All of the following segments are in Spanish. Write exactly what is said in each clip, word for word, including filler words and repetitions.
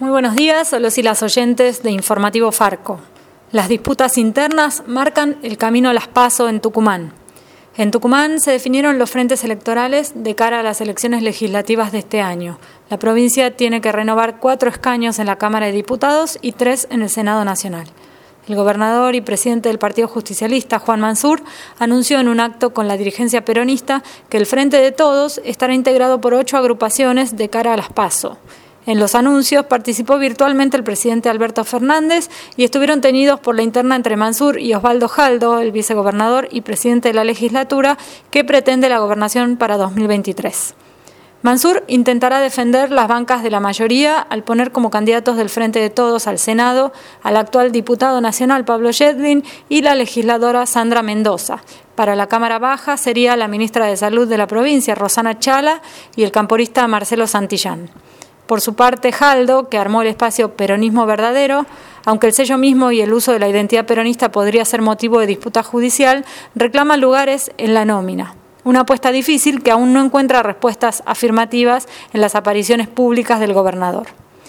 Muy buenos días a los y las oyentes de Informativo Farco. Las disputas internas marcan el camino a las PASO en Tucumán. En Tucumán se definieron los frentes electorales de cara a las elecciones legislativas de este año. La provincia tiene que renovar cuatro escaños en la Cámara de Diputados y tres en el Senado Nacional. El gobernador y presidente del Partido Justicialista, Juan Mansur, anunció en un acto con la dirigencia peronista que el Frente de Todos estará integrado por ocho agrupaciones de cara a las PASO. En los anuncios participó virtualmente el presidente Alberto Fernández y estuvieron teñidos por la interna entre Mansur y Osvaldo Jaldo, el vicegobernador y presidente de la legislatura, que pretende la gobernación para dos mil veintitrés. Mansur intentará defender las bancas de la mayoría al poner como candidatos del Frente de Todos al Senado al actual diputado nacional Pablo Yedlin y la legisladora Sandra Mendoza. Para la Cámara Baja sería la ministra de Salud de la provincia, Rosana Chala, y el camporista Marcelo Santillán. Por su parte, Jaldo, que armó el espacio Peronismo Verdadero, aunque el sello mismo y el uso de la identidad peronista podría ser motivo de disputa judicial, reclama lugares en la nómina. Una apuesta difícil que aún no encuentra respuestas afirmativas en las apariciones públicas del gobernador.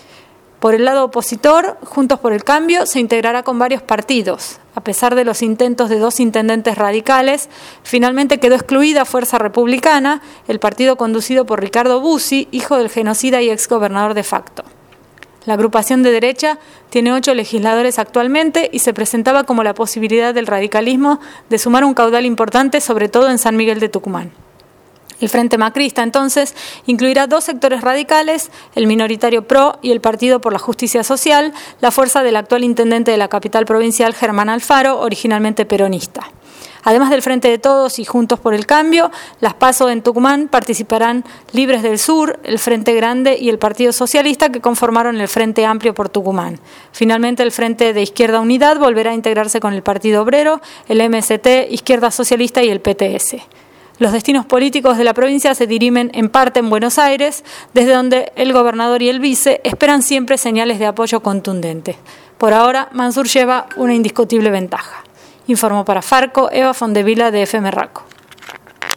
Por el lado opositor, Juntos por el Cambio se integrará con varios partidos. A pesar de los intentos de dos intendentes radicales, finalmente quedó excluida Fuerza Republicana, el partido conducido por Ricardo Bussi, hijo del genocida y exgobernador de facto. La agrupación de derecha tiene ocho legisladores actualmente y se presentaba como la posibilidad del radicalismo de sumar un caudal importante, sobre todo en San Miguel de Tucumán. El Frente Macrista, entonces, incluirá dos sectores radicales, el minoritario PRO y el Partido por la Justicia Social, la fuerza del actual intendente de la capital provincial, Germán Alfaro, originalmente peronista. Además del Frente de Todos y Juntos por el Cambio, las PASO en Tucumán participarán Libres del Sur, el Frente Grande y el Partido Socialista, que conformaron el Frente Amplio por Tucumán. Finalmente, el Frente de Izquierda Unidad volverá a integrarse con el Partido Obrero, el M S T, Izquierda Socialista y el P T S. Los destinos políticos de la provincia se dirimen en parte en Buenos Aires, desde donde el gobernador y el vice esperan siempre señales de apoyo contundentes. Por ahora, Mansur lleva una indiscutible ventaja. Informó para Farco Eva Fondevila de F M Raco.